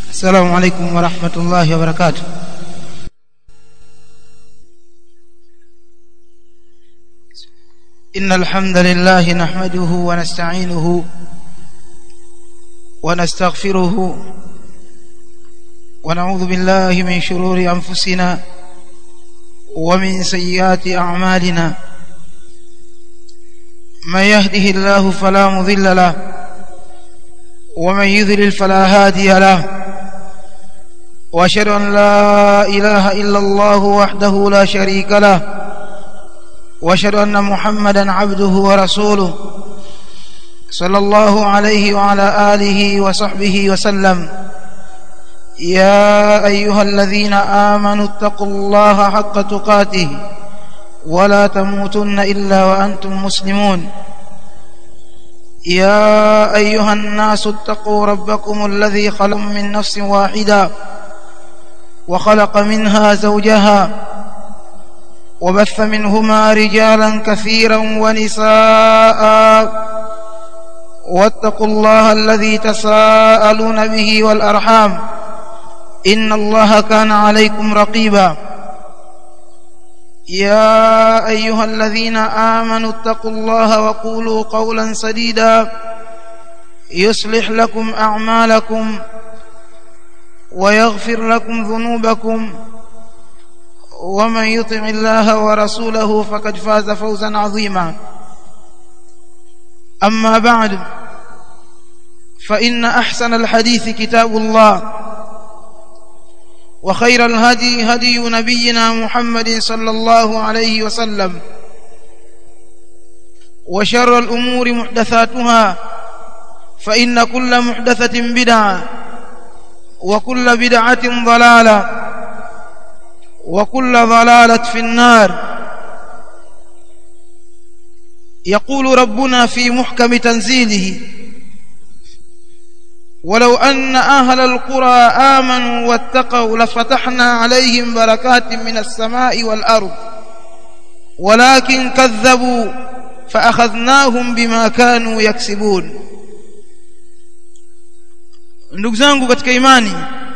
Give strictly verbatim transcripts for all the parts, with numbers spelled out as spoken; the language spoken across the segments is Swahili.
السلام عليكم ورحمة الله وبركاته. إن الحمد لله نحمده ونستعينه ونستغفره ونعوذ بالله من شرور أنفسنا ومن سيئات أعمالنا. من يهده الله فلا مضل له ومن يضلل فلا هادي له، وأشهد أن لا إله إلا الله وحده لا شريك له، وأشهد أن محمدا عبده ورسوله صلى الله عليه وعلى آله وصحبه وسلم. يا أيها الذين آمنوا اتقوا الله حق تقاته ولا تموتن إلا وأنتم مسلمون. يا أيها الناس اتقوا ربكم الذي خلق من نفس واحدة وخلق منها زوجها وبث منهما رجالا كثيرا ونساء، واتقوا الله الذي تساءلون به والأرحام إن الله كان عليكم رقيبا. يا أيها الذين آمنوا اتقوا الله وقولوا قولا سديدا يصلح لكم أعمالكم ويغفر لكم ذنوبكم، ومن يطع الله ورسوله فقد فاز فوزا عظيما. أما بعد، فإن أحسن الحديث كتاب الله، وخير الهدي هدي نبينا محمد صلى الله عليه وسلم، وشر الأمور محدثاتها، فإن كل محدثة بدعة وكل بدعة ضلالة وكل ضلالة في النار. يقول ربنا في محكم تنزيله: ولو أن أهل القرى آمنوا واتقوا لفتحنا عليهم بركات من السماء والأرض ولكن كذبوا فأخذناهم بما كانوا يكسبون. Ndugu zangu katika imani,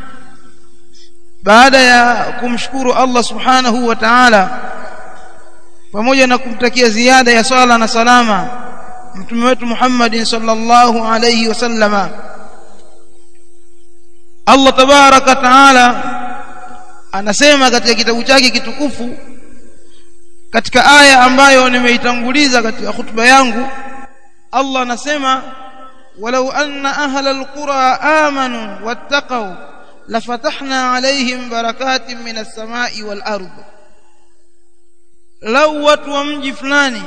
baada ya kumshukuru Allah subhanahu wa ta'ala pamoja na kumtakia ziada ya swala na salama mtume wetu Muhammad sallallahu alayhi wasallama, Allah tabaraka taala anasema katika kitabu chake kitukufu katika aya ambayo nimeitanguliza katika hutuba yangu. Allah anasema: walau anna ahla alqura amanu wattaqaw lafatahna alayhim barakatin minas samai wal ard. Lau watu wa mji fulani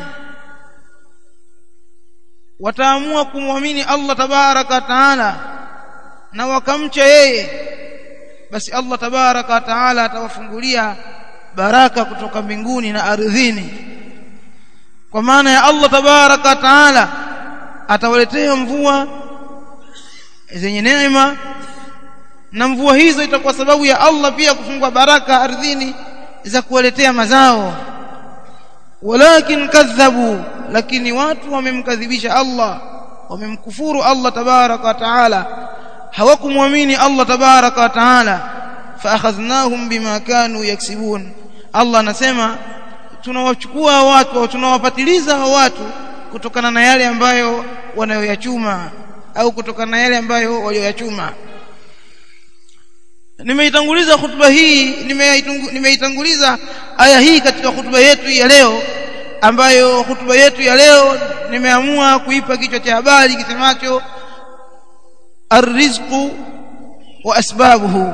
wataamua kumwamini Allah tabaraka taala na wakamcha yeye, basi Allah tabaraka taala atawafungulia baraka kutoka mbinguni na ardhini. Kwa maana ya Allah tabaraka taala atawaletea mvua zenye neema, na mvua hizo itakuwa sababu ya Allah pia kufungua baraka ardhini za kuwaletea mazao. Walakin kadhabu, lakini watu wamemkadhibisha Allah, wamemkufuru Allah tabaraka taala, hawakumwamini Allah tabaraka wa taala. Fa akhadhnahum bima kanu yaksibun. Allah anasema tunawachukua watu au tunawapatiliza watu kutokana na yale ambayo wanayoyachuma au kutokana na yale ambayo walioyachuma. Nimeitanguliza hutuba hii, nimeitanguliza aya hii katika hutuba yetu ya leo, ambayo hutuba yetu ya leo nimeamua kuipa kichwa cha habari kisemacho Ar-rizqu wa asbabuhu,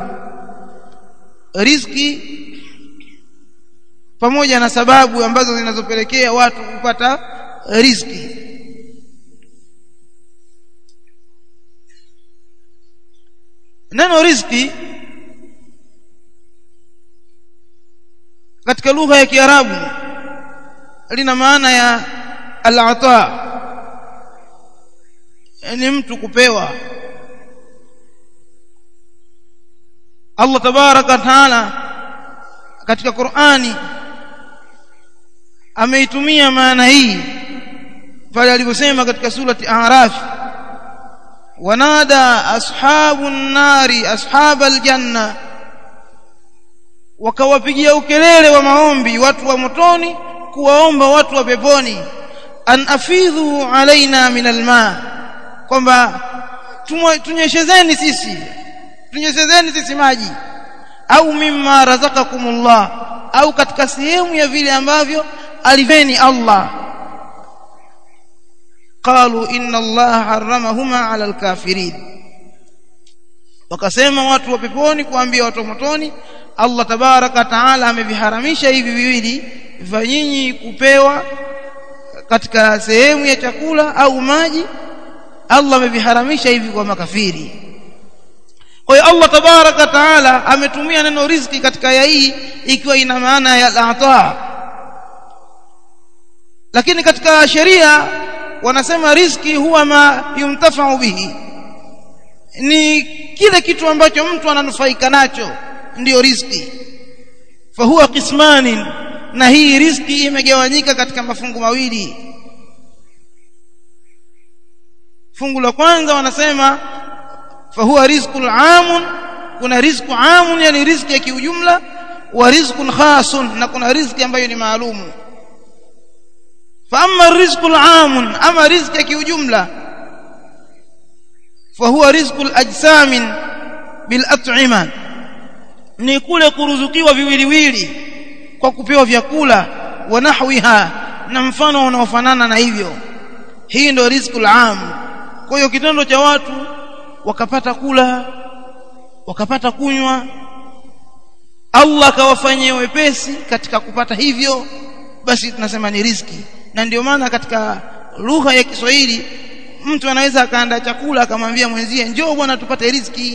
riziki pamoja na sababu ambazo zinazopelekea watu kupata riziki. Neno riziki katika lugha ya Kiarabu lina maana ya al-ata, yani mtu kupewa. Allah tabaraka taala katika Qur'ani ameitumia maana hii pale aliposema katika surati A'raf: wanada ashabun nari ashabal janna, wakawapigia ukelele wa maombi watu wa motoni kuwaomba watu wa peponi, an afidhu alaina min alma, kwamba tunyeshezeni sisi tunyeshezeni sisi maji, au mimma razaqakumullah, au katika sehemu ya vile ambavyo aliveni Allah. qalu inna Allah harramahuma ala alkafirin, wakasema watu wa peponi kuambia watu wa motoni, Allah tabaraka taala ameviharamisha hivi viwili vya nyinyi kupewa katika sehemu ya chakula au maji, Allah ameviharamisha hivi kwa makafiri. Kwa hiyo Allah tabaraka taala ametumia neno riziki katika aya hii ikiwa ina maana ya al-ata. Lakini katika sheria wanasema riziki huwa ma yumtafa'u bihi, ni kile kitu ambacho mtu ananufaika nacho ndio riziki. Fa huwa qismani, na hii riziki imegawanyika katika mafungu mawili. Fungu la kwanza wanasema fa huwa rizqul amun, kuna rizqu amun yani riziki ya kiujumla, wa rizqun khasun, na kuna riziki ambayo ni maalumu. fa amma rizqul amun, ama riziki ya kiujumla, fa huwa rizqul ajsamin bil at'ima, ni kule kuruzukiwa viwiliwili kwa kupewa vyakula, wa nahwiha, na mfano unaofanana na hivyo. Hii ndio rizqul am. Kwa hiyo kitendo cha watu wakapata kula, wakapata kunywa, Allah akawafanyia wepesi katika kupata hivyo, basi tunasema ni riziki. Na ndio maana katika lugha ya Kiswahili mtu anaweza akaandaa chakula akamwambia mwenzie, njoo bwana tupate riziki.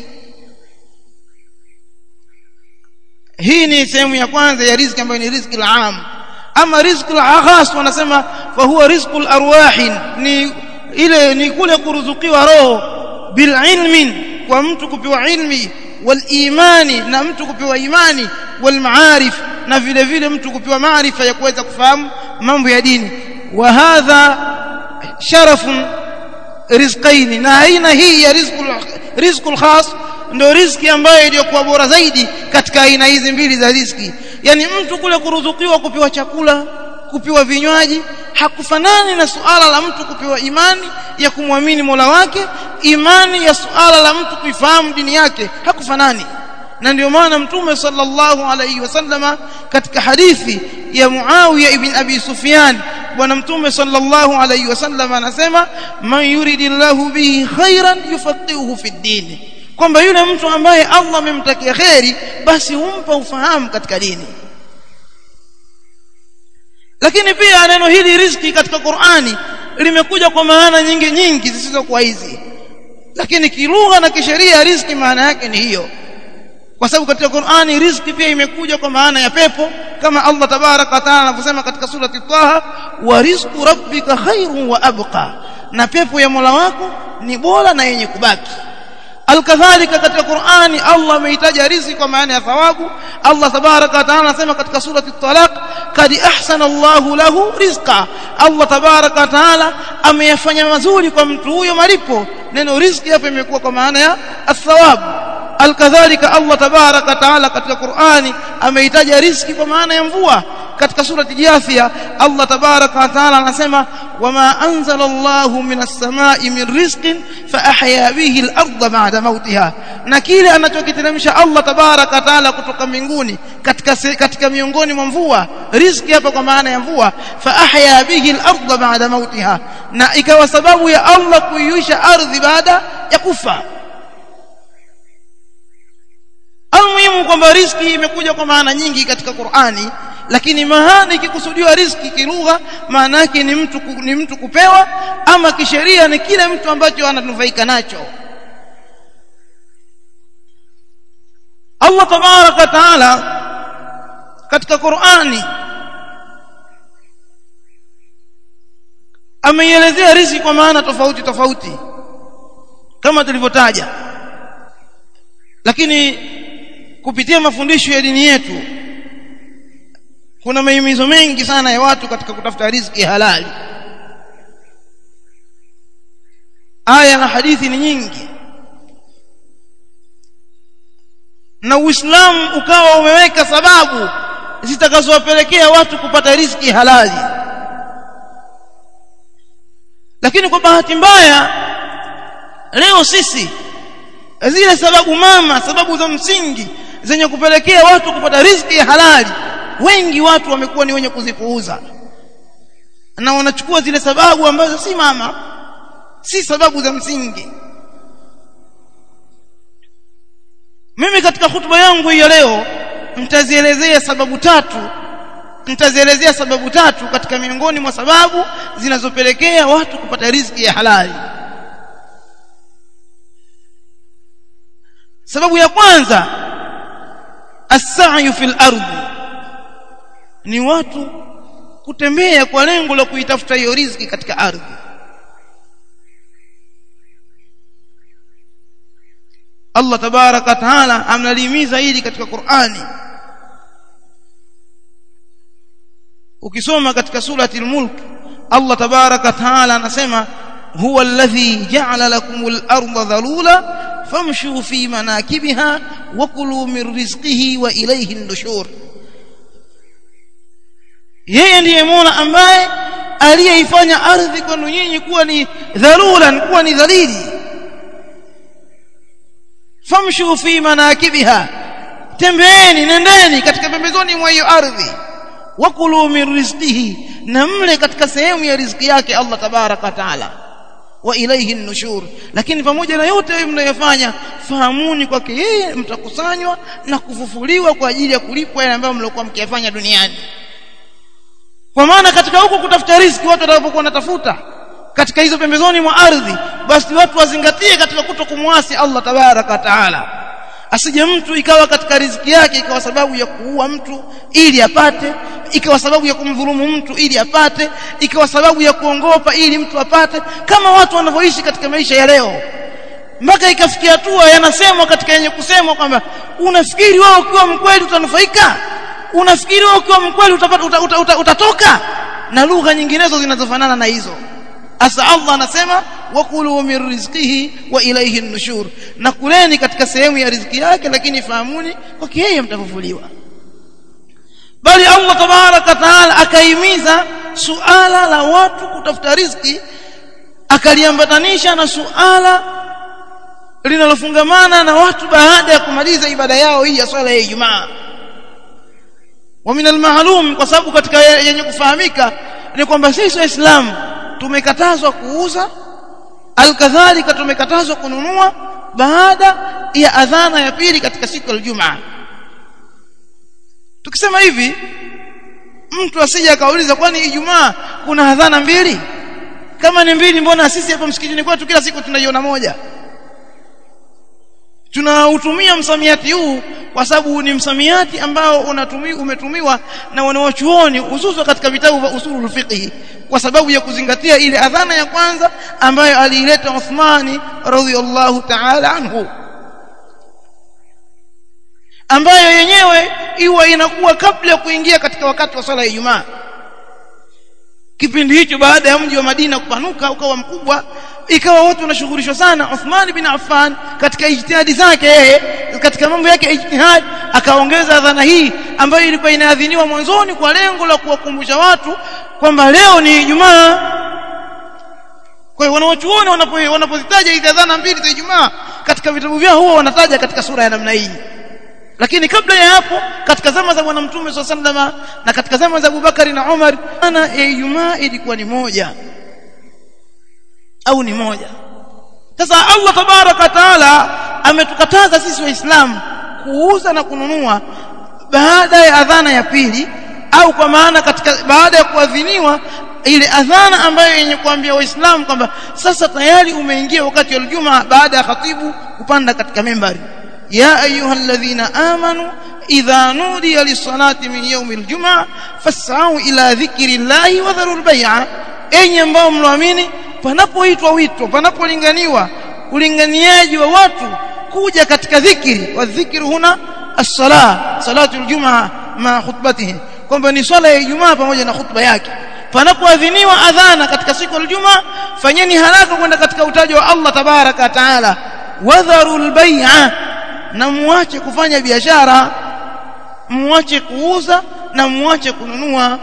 Hii ni sehemu ya kwanza ya riziki ambayo ni riziki al-am. Ama riziki al-khas wanasema fa huwa rizqul arwahin, ni ile ni kule kuruzukiwa roho, bil ilmin, kwa mtu kupewa ilmi, wal imani, na mtu kupewa imani, wal maarif, na vile vile mtu kupewa maarifa ya kuweza kufahamu mambo ya dini. Wa hadha sharafun rizqaini, na aina hii ya rizqul rizqul khas ndio riziki ambayo iliyokuwa bora zaidi katika aina hizi mbili za riziki. Yani mtu kule kuruzukiwa kupewa chakula, kupewa vinywaji, hakufanani na suala la mtu kupewa imani ya kumwamini Mola wake, imani ya suala la mtu kuifahamu dini yake, hakufanani. Na ndio maana Mtume sallallahu alayhi wasallama katika hadithi ya Muawiya ibn Abi Sufyan, bwana Mtume sallallahu alayhi wasallama anasema, man yuridillahu bihi khairan yufaqihuhu fi din, kwamba yule mtu ambaye Allah amemtakia khairi basi humpa ufahamu katika dini. Lakini pia neno hili riziki katika Qur'ani limekuja kwa maana nyingi nyingi zisizokuwa hizi, lakini kilugha na kisheria riziki maana yake ni hiyo. Kwa sababu katika Qur'ani riziki pia imekuja kwa maana ya pepo, kama Allah tabaraka wa taala anavyosema katika surati Taha, wa rizqu rabbika khairun wa abqa, na pepo ya Mola wako ni bora na yenye kubaki. Alkadhalika katika Qur'ani Allah ameitaja riziki kwa maana ya thawabu. Allah tabaraka wa taala anasema katika surati Talaq, kad ahsana Allahu lahu rizqa, Allah tabaraka wa taala ameyafanya mazuri kwa mtu huyo malipo. Neno riziki hapa imekuwa kwa maana ya athawabu. Alkadhalika Allah tabaraka wa taala katika Qur'ani ameitaja riziki kwa maana ya mvua. Katika surati Jathia Allah tabaraka wa taala anasema, wama anzala Allahu minas samai min rizqin fa ahya bihi al-ardha ba'da mautiha, na kile anachokiteremsha Allah tabaraka wa taala kutoka mbinguni katika katika miongoni mwa mvua, riziki hapa kwa maana ya mvua, fa ahya bihi al-ardha ba'da mautiha, na ikawa sababu ya Allah kuiisha ardhi baada ya kufa. Almuhimu kwamba riziki imekuja kwa maana nyingi katika Qur'ani, lakini maana ikikusudiwa riziki kilugha maana yake ni mtu ni mtu kupewa, ama kisheria ni kile mtu ambacho ananufaika nacho. Allah tabaraka wa taala katika Qur'ani ameielezea riziki kwa maana tofauti tofauti kama tulivyotaja, lakini kupitia mafundisho ya dini yetu kuna mahimizo mengi sana ya watu katika kutafuta riziki halali. aya na hadithi ni nyingi, na Uislamu ukawa umeweka sababu zitakazowapelekea watu kupata riziki halali. Lakini kwa bahati mbaya leo sisi zile sababu mama, sababu za msingi zenye kupelekea watu kupata riziki halali, wengi watu wamekuwa ni wenye kuzipuuza, na wanachukua zile sababu ambazo si mama, si sababu za msingi. Mimi katika hutuba yangu ya leo nitazielezea sababu tatu nitazielezea sababu tatu katika miongoni mwa sababu zinazopelekea watu kupata riziki ya halali. Sababu ya kwanza, as-sa'yu fil ardhi, ni watu kutembea kwa lengo la kuitafuta hiyo riziki katika ardhi. Allah tabaraka taala amnalimiza hili katika Qur'ani. Ukisoma katika surati al-Mulk, Allah tabaraka taala anasema huwa alladhi ja'ala lakumul arda dhalula famshu fi manakibiha wa kulu min rizqihi wa ilayhi an-nushur. Yeye ndiye Mola ambaye aliyeifanya ardhi kwenu nyinyi kuwa ni dhalulan, kuwa ni dhalili. Famshu fi manakibiha, tembeeni, nendeni katika pembezoni mwa hiyo ardhi. Wa kulu min rizqihi, na mle katika sehemu ya riziki yake Allah tabaraka taala. Wa ilayhi an-nushur, lakini pamoja na yote mnayofanya fahamuni kwake yeye mtakusanywa na kufufuliwa kwa ajili ya kulipwa yale ambayo mlikuwa mkiyafanya duniani. Kwa maana katika huko kutafuta riziki, watu watakapokuwa wanatafuta katika hizo pembezoni mwa ardhi, basi watu wazingatie katika kutokumuasi Allah tabaraka taala. Asije mtu ikawa katika riziki yake ikawa sababu ya kuua mtu ili apate, ikawa sababu ya kumdhulumu mtu ili apate, ikawa sababu ya kuongopa ili mtu apate, kama watu wanavyoishi katika maisha ya leo. Mpaka ikafikia hatua yanasemwa katika yenye kusemwa kwamba unafikiri wewe ukiwa mkweli utanufaika, unafikiri wewe ukiwa mkweli utapata uta, uta, uta, utatoka, na lugha nyinginezo zinazofanana na hizo. Asa Allah anasema wakulu min rizqihi wa ilayhi an-nushur, na kuleni katika sehemu ya riziki yake, lakini fahamuni kwa yeye mtafufuliwa. Bali Allah tabaraka taala akaimiza suala la watu kutafuta riziki, akaliambatanisha na suala linalofungamana na watu baada ya kumaliza ibada yao hii ya swala ya Ijumaa. Wa min al-ma'lum, kwa sababu katika yenye kufahamika ni kwamba sisi Waislamu tumekatazwa kuuza, alkadhalika tumekatazwa kununua baada ya adhana ya pili katika siku ya Ijumaa. Tukisema hivi, mtu asije akauliza kwani Ijumaa kuna adhana mbili? Kama ni mbili, mbona sisi hapa msikitini kwetu kila siku tunaiona moja? Tunautumia msamiati huu kwa sababu ni msamiati ambao unatumiwa umetumiwa na wanawachuoni hususan katika vitabu vya usulul fiqh, kwa sababu ya kuzingatia ile adhana ya kwanza ambayo aliileta Uthmani radhiyallahu ta'ala anhu, ambayo yenyewe iwa inakuwa kabla ya kuingia katika wakati wa swala ya Ijumaa. Kipindi hicho baada ya mji wa Madina kupanuka ukawa mkubwa, ikawa watu wanashughulishwa sana. Uthman bin Affan katika ijtihadi zake yeye, katika mambo yake ijtihad, akaongeza adhana hii ambayo ilikuwa inaadhiniwa mwanzoni kwa lengo la kuwakumbusha watu kwamba leo ni Ijumaa. Kwa hiyo wanaochuoni wanapozitaja hizo adhana mbili za Ijumaa katika vitabu vyao huwa wanataja katika sura ya namna hii. Lakini kabla ya hapo, katika zama za Bwana Mtume sallallahu alaihi wasallam na katika zama za Abubakari na Umar, ana ya Ijumaa ilikuwa ni moja au ni moja. Sasa Allah tabaraka taala ametukataza sisi Waislamu kuuza na kununua baada ya adhana ya pili, au kwa maana katika baada ya kuadhiniwa ile adhana ambayo yenye kuambia Waislamu kwamba sasa tayari umeingia wakati wa Ijumaa, baada ya khatibu kupanda katika mimbari. Ya ayyuhalladhina amanu idha nudiya lis-salati min yawmil jum'ah fas'au ila dhikrillahi wa dharul bay'a, enyi ambao mnaamini, panapoitwa wito, panapolinganiwa ulinganiaji wa watu kuja katika dhikri, wa dhikri huna as-salah, salatul jum'ah ma khutbatihi, kwamba ni swala ya Ijumaa pamoja na khutba yake. panapoadhiniwa adhana katika siku ya Ijumaa fanyeni haraka kwenda katika utajo wa Allah tabaraka taala. Wadharul bai'a, na muache kufanya biashara, muache kuuza na muache kununua.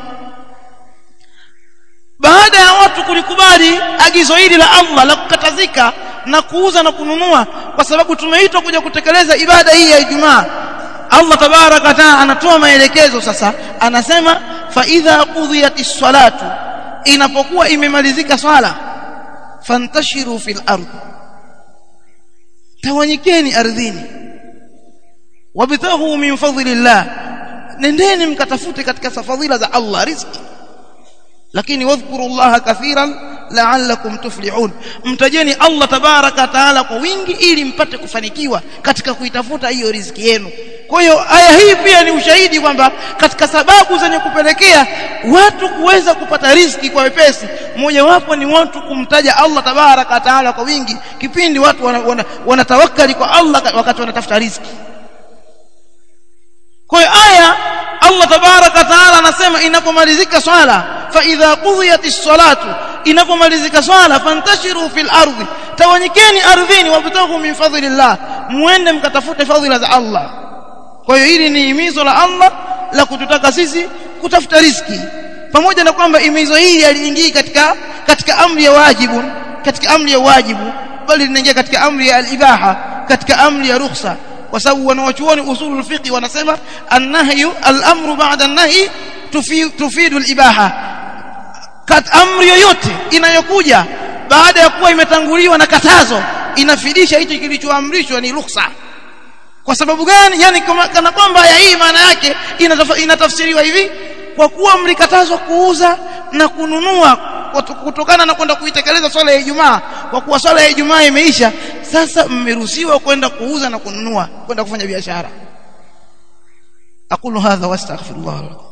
Baada ya watu kulikubali agizo hili la Allah la kukatazika na kuuza na kununua, kwa sababu tumeitwa kuja kutekeleza ibada hii ya Ijumaa, Allah tabaraka taala anatoa maelekezo sasa. Anasema fa idha qudiyatis salatu, inapokuwa imemalizika swala, fantashiru fil ardh, tawanyikeni ardhini, wabtaghu min fadlillah, nendeni mkatafute katika fadhila za Allah riziki, lakini wadhkurullaha kathiran la'allakum tuflihun, mtajeni Allah tabaraka taala kwa wingi ili mpate kufanikiwa katika kuitafuta hiyo riziki yenu. Kwa hiyo aya hii pia ni ushahidi kwamba katika sababu zenye kupelekea watu kuweza kupata riziki kwa wepesi, mmoja wapo ni watu kumtaja Allah tabaraka taala kwa wingi kipindi watu wanatawakkali wana, wana kwa Allah wakati wanatafuta riziki. Kwa hiyo aya Allah tabaraka taala anasema inapomalizika swala, fa idha qudiyatis salatu, inapomalizika swala, fantashiru fil ardhi, tawanyikeni ardhini, wabtaghu min fadlillah, muende mkatafute fadhila za Allah. Kwa hiyo hili ni himizo la Allah la kututaka sisi kutafuta riziki, pamoja na kwamba himizo hili aliingii katika katika amri ya wajibu, katika amri ya wajibu, bali linaingia katika amri ya al-ibaha, katika amri ya rukhsa, kwa sababu wanawachuoni usulul fiqh wanasema an-nahyu al-amru ba'da an-nahy tufidu al-ibaha. Kat amri yoyote inayokuja baada ya kuwa imetanguliwa na katazo inafidisha hicho kilichoamrishwa ni rukhsa. Kwa sababu gani? Yani kana kwamba ya hii maana yake inatafsiriwa hivi: kwa kuwa mlikatazwa kuuza na kununua kutokana na kwenda kuitekeleza swala ya Ijumaa, kwa kuwa swala ya Ijumaa imeisha, sasa mmeruhusiwa kwenda kuuza na kununua, kwenda kufanya biashara. aqulu hadha wastaghfirullah lakum.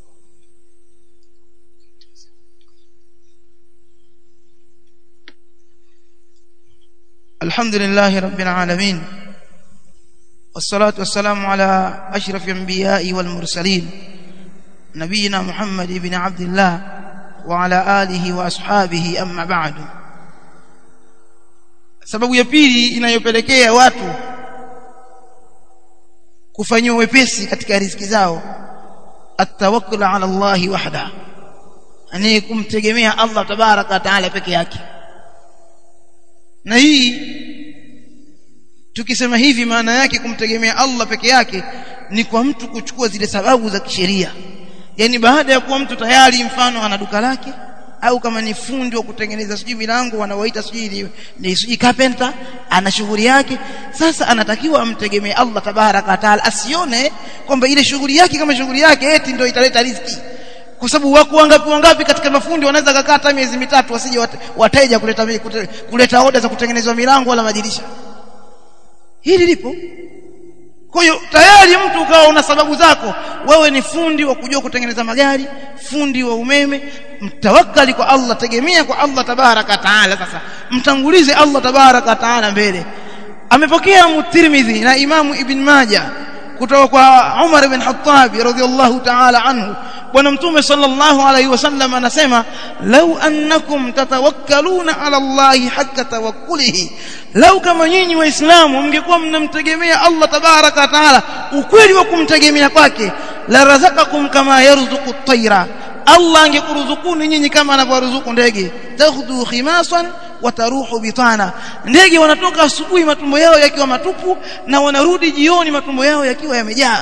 alhamdulillahi rabbil alamin, wassalatu wassalamu ala ashrafil anbiya'i wal mursalin, nabiyina Muhammad ibn Abdullah wa ala alihi wa ashabihi, amma ba'du. Sababu ya pili inayopelekea watu kufanywa wepesi katika riziki zao, at-tawakkul ala Allah wahda, ani kumtegemea Allah tabaraka taala peke yake. Na hii tukisema hivi maana yake kumtegemea Allah peke yake ni kwa mtu kuchukua zile sababu za kisheria. Yani baada ya kuwa mtu tayari mfano ana duka lake, au kama ni fundi wa kutengeneza sijui milango wanaoita sijui ni sijui carpenter, ana shughuli yake, sasa anatakiwa amtegemee Allah tabaraka taala, asione kwamba ile shughuli yake kama shughuli yake eti ndio italeta riziki. Kwa sababu wako wangapi wangapi katika mafundi wanaweza kukaa hata miezi mitatu wasije wateja kuleta kuleta order za kutengenezwa milango wala madirisha. Hili lipo. Kwa hiyo tayari mtu ukawa una sababu zako, wewe ni fundi wa kujua kutengeneza magari, fundi wa umeme, mtawakkali kwa Allah, tegemea kwa Allah tabaraka taala. Sasa mtangulize Allah tabaraka taala mbele. Amepokea Tirmidhi na Imamu Ibn Majah kutoka kwa Umar ibn Khattab radhiyallahu ta'ala anhu, bwana mtume sallallahu alayhi wasallam anasema, law annakum tatawakkaluna ala Allahi hakka tawakkulihi, law kama nyinyi waislamu mngekuwa mnamtegemea Allah tabaraka taala ukweli wa kumtegemea kwake, la razaqakum kama yarzuqu at-tayra, Allah angekuruzukuni nyinyi kama anavyoruzuku ndege, takhudhu khimasan wa taruhu bitana, ndege wanatoka asubuhi matumbo yao yakiwa matupu na wanarudi jioni matumbo yao yakiwa yamejaa,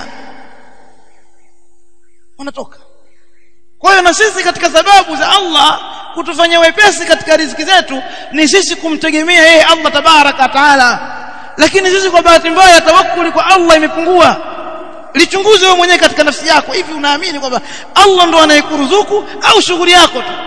wanatoka. Kwa hiyo na sisi katika sababu za Allah kutufanya wepesi katika riziki zetu ni sisi kumtegemea yeye Allah tabaraka taala. Lakini sisi kwa bahati mbaya tawakkuli kwa Allah imepungua. Lichunguze wewe mwenyewe katika nafsi yako, hivi unaamini kwamba Allah ndo anayekuruzuku au shughuli yako tu?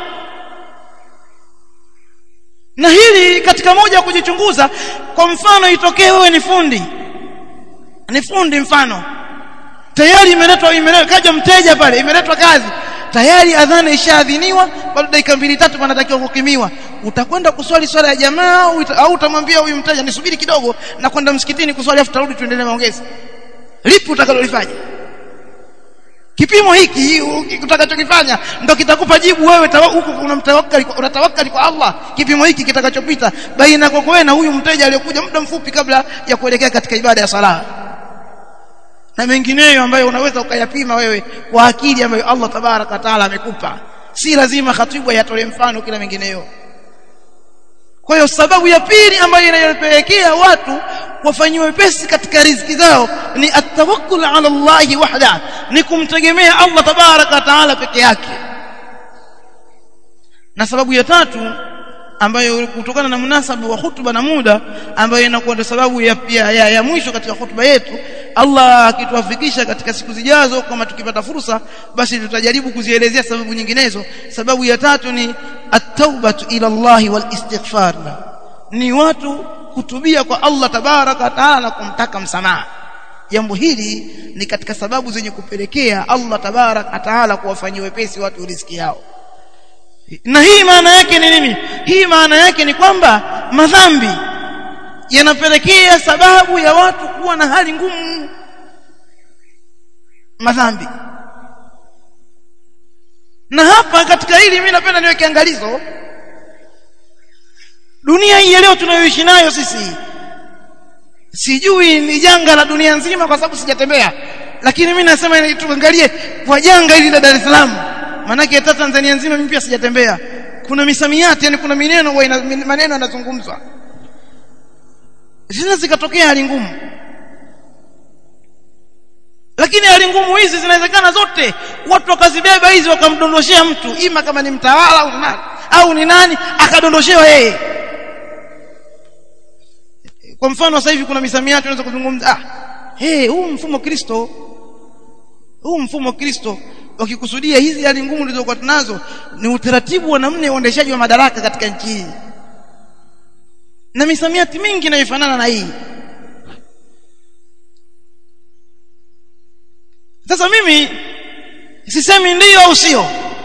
Na hili katika moja ya kujichunguza, kwa mfano itokee wewe ni fundi, ni fundi mfano, tayari imeletwa imeletwa kaja mteja pale, imeletwa kazi tayari, adhana ishaadhiniwa, bado dakika mbili tatu panatakiwa kukimiwa. Utakwenda kuswali swala ya jamaa au utamwambia huyu mteja nisubiri kidogo na kwenda msikitini kuswali afu tarudi tuendelee maongezi? Lipi utakalolifanya? Kipimo hiki utakachokifanya ndio kitakupa jibu wewe huko unamtawakkali unatawakkali kwa Allah. Kipimo hiki kitakachopita baina yako wewe na huyu mteja aliyokuja muda mfupi kabla ya kuelekea katika ibada ya sala na mengineyo ambayo unaweza ukayapima wewe kwa akili ambayo Allah tabaraka taala amekupa. Si lazima khatibu yatolee mfano kila mengineyo. Kwa hiyo sababu ya pili ambayo inayopelekea watu wafanywe wepesi katika riziki zao ni at-tawakkul ala Allah wahda, ni kumtegemea Allah tabaraka taala peke yake. Na sababu ya tatu ambayo kutokana na munasaba wa hutuba na muda ambayo inakuwa ndio sababu ya, ya, ya, ya mwisho katika hutuba yetu, Allah akituafikisha katika siku zijazo kama tukipata fursa basi tutajaribu kuzielezea sababu nyinginezo. Sababu ya tatu ni at-taubatu ila Allah wal istighfar, ni watu kutubia kwa Allah tabaraka taala kumtaka msamaha. Jambo hili ni katika sababu zenye kupelekea Allah tabaraka taala kuwafanyia wepesi watu riziki yao. Na hii maana yake ni nini? Hii maana yake ni kwamba madhambi yanapelekea sababu ya watu kuwa na hali ngumu. Madhambi. Na hapa katika hili mimi napenda niweke angalizo. Dunia hii leo tunayoishi nayo sisi, sijui ni janga la dunia nzima kwa sababu sijatembea, lakini mimi nasema tuangalie kwa janga hili la Dar es Salaam. Maana yake hata Tanzania nzima mimi pia sijatembea. Kuna misamiati, yani kuna maneno wa maneno yanazungumzwa. Sasa zikatokea hali ngumu. Lakini hali ngumu hizi zinawezekana zote watu wakazibeba hizi wakamdondoshea mtu, ima kama ni mtawala au nani au ni nani akadondoshewa yeye. Kwa mfano sasa hivi kuna misamiati unaweza kuzungumza, ah hey, huu mfumo Kristo, huu mfumo Kristo, wakikusudia hizi hali ngumu zilizokuwa tunazo ni utaratibu wa namna ya uendeshaji wa madaraka katika nchi hii. Na misamiati mingi inayofanana na hii. Sasa mimi sisemi ndio au sio,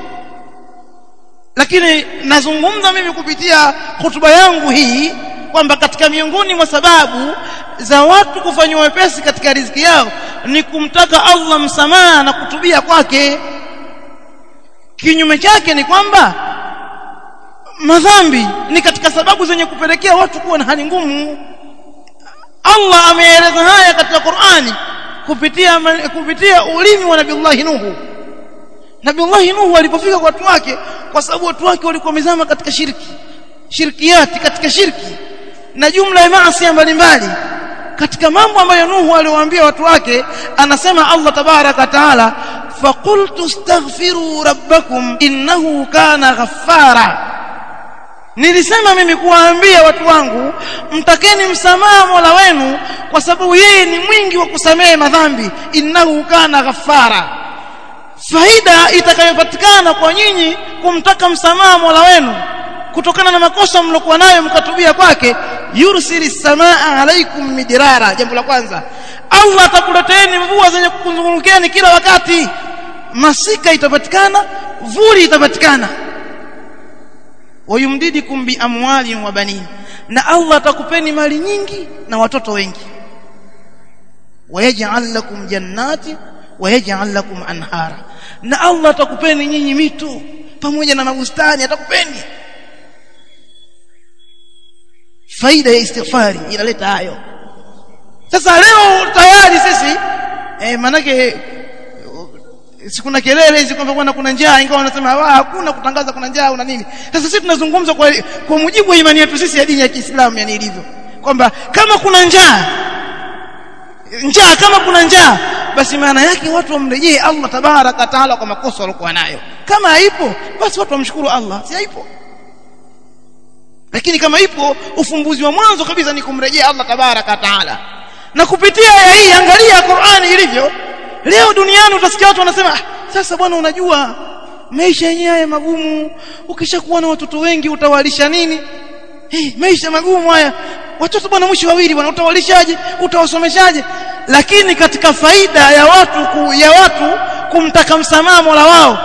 lakini nazungumza mimi kupitia hotuba yangu hii kwamba katika miongoni mwa sababu za watu kufanywa wepesi katika riziki yao ni kumtaka Allah msamaha na kutubia kwake. Kinyume chake ni kwamba madhambi ni katika sababu zenye kupelekea watu kuwa na hali ngumu. Allah ameeleza haya katika Qur'ani kupitia kupitia ulimi wa Nabii Nuhu. Nabii Nuhu alipofika kwa watu wake, kwa sababu watu wake walikuwa wamezama katika shirki, shirkiati, katika shirki na jumla ya maasi mbalimbali. Katika mambo ambayo Nuhu aliwaambia watu wake, anasema Allah tabaraka taala, faqultu astaghfiru rabbakum innahu kana ghaffara, nilisema mimi kuwaambia watu wangu mtakeni msamaha Mola wenu kwa sababu yeye ni mwingi wa kusamehe madhambi, innahu kana ghaffara. Faida itakayopatikana kwa nyinyi kumtaka msamaha Mola wenu kutokana na makosa mlokuwa nayo mkatubia kwake, yursilis samaa alaikum midrara. Jambo la kwanza, Allah atakuleteeni mvua zenye kukuzungukieni kila wakati, masika itapatikana, vuli itapatikana. Wayumdidikum bi amwalin wa banin, na Allah atakupeni mali nyingi na watoto wengi. Wayaj'al lakum jannati wayaj'al lakum anhara, na Allah atakupeni nyinyi mito pamoja na mabustani, atakupeni. Faida ya istighfari inaleta hayo. Sasa leo tayari sisi eh manake sikuna kelele hizi kwamba bwana kuna njaa, ingawa wanasema hakuna kutangaza kuna njaa una nini. Sasa sisi tunazungumza kwa kwa mujibu wa imani yetu sisi ya dini ya Kiislamu, yani ilivyo kwamba kama kuna njaa njaa kama kuna njaa basi maana yake watu wamrejee Allah tabaraka taala kwa makosa waliokuwa nayo. Kama haipo basi watu wamshukuru Allah, si haipo. Lakini kama ipo, ufumbuzi wa mwanzo kabisa ni kumrejea Allah tabaraka taala. Na kupitia aya hii, angalia Qur'ani ilivyo. Leo duniani utasikia watu wanasema, ah, sasa bwana unajua maisha yenyewe haya magumu, ukishakuwa na watoto wengi utawalisha nini? Hey, maisha magumu haya. Watoto bwana mwisho wawili bwana utawalishaje? Utawasomeshaje? Lakini katika faida ya watu ku, ya watu kumtaka msamaha Mola wao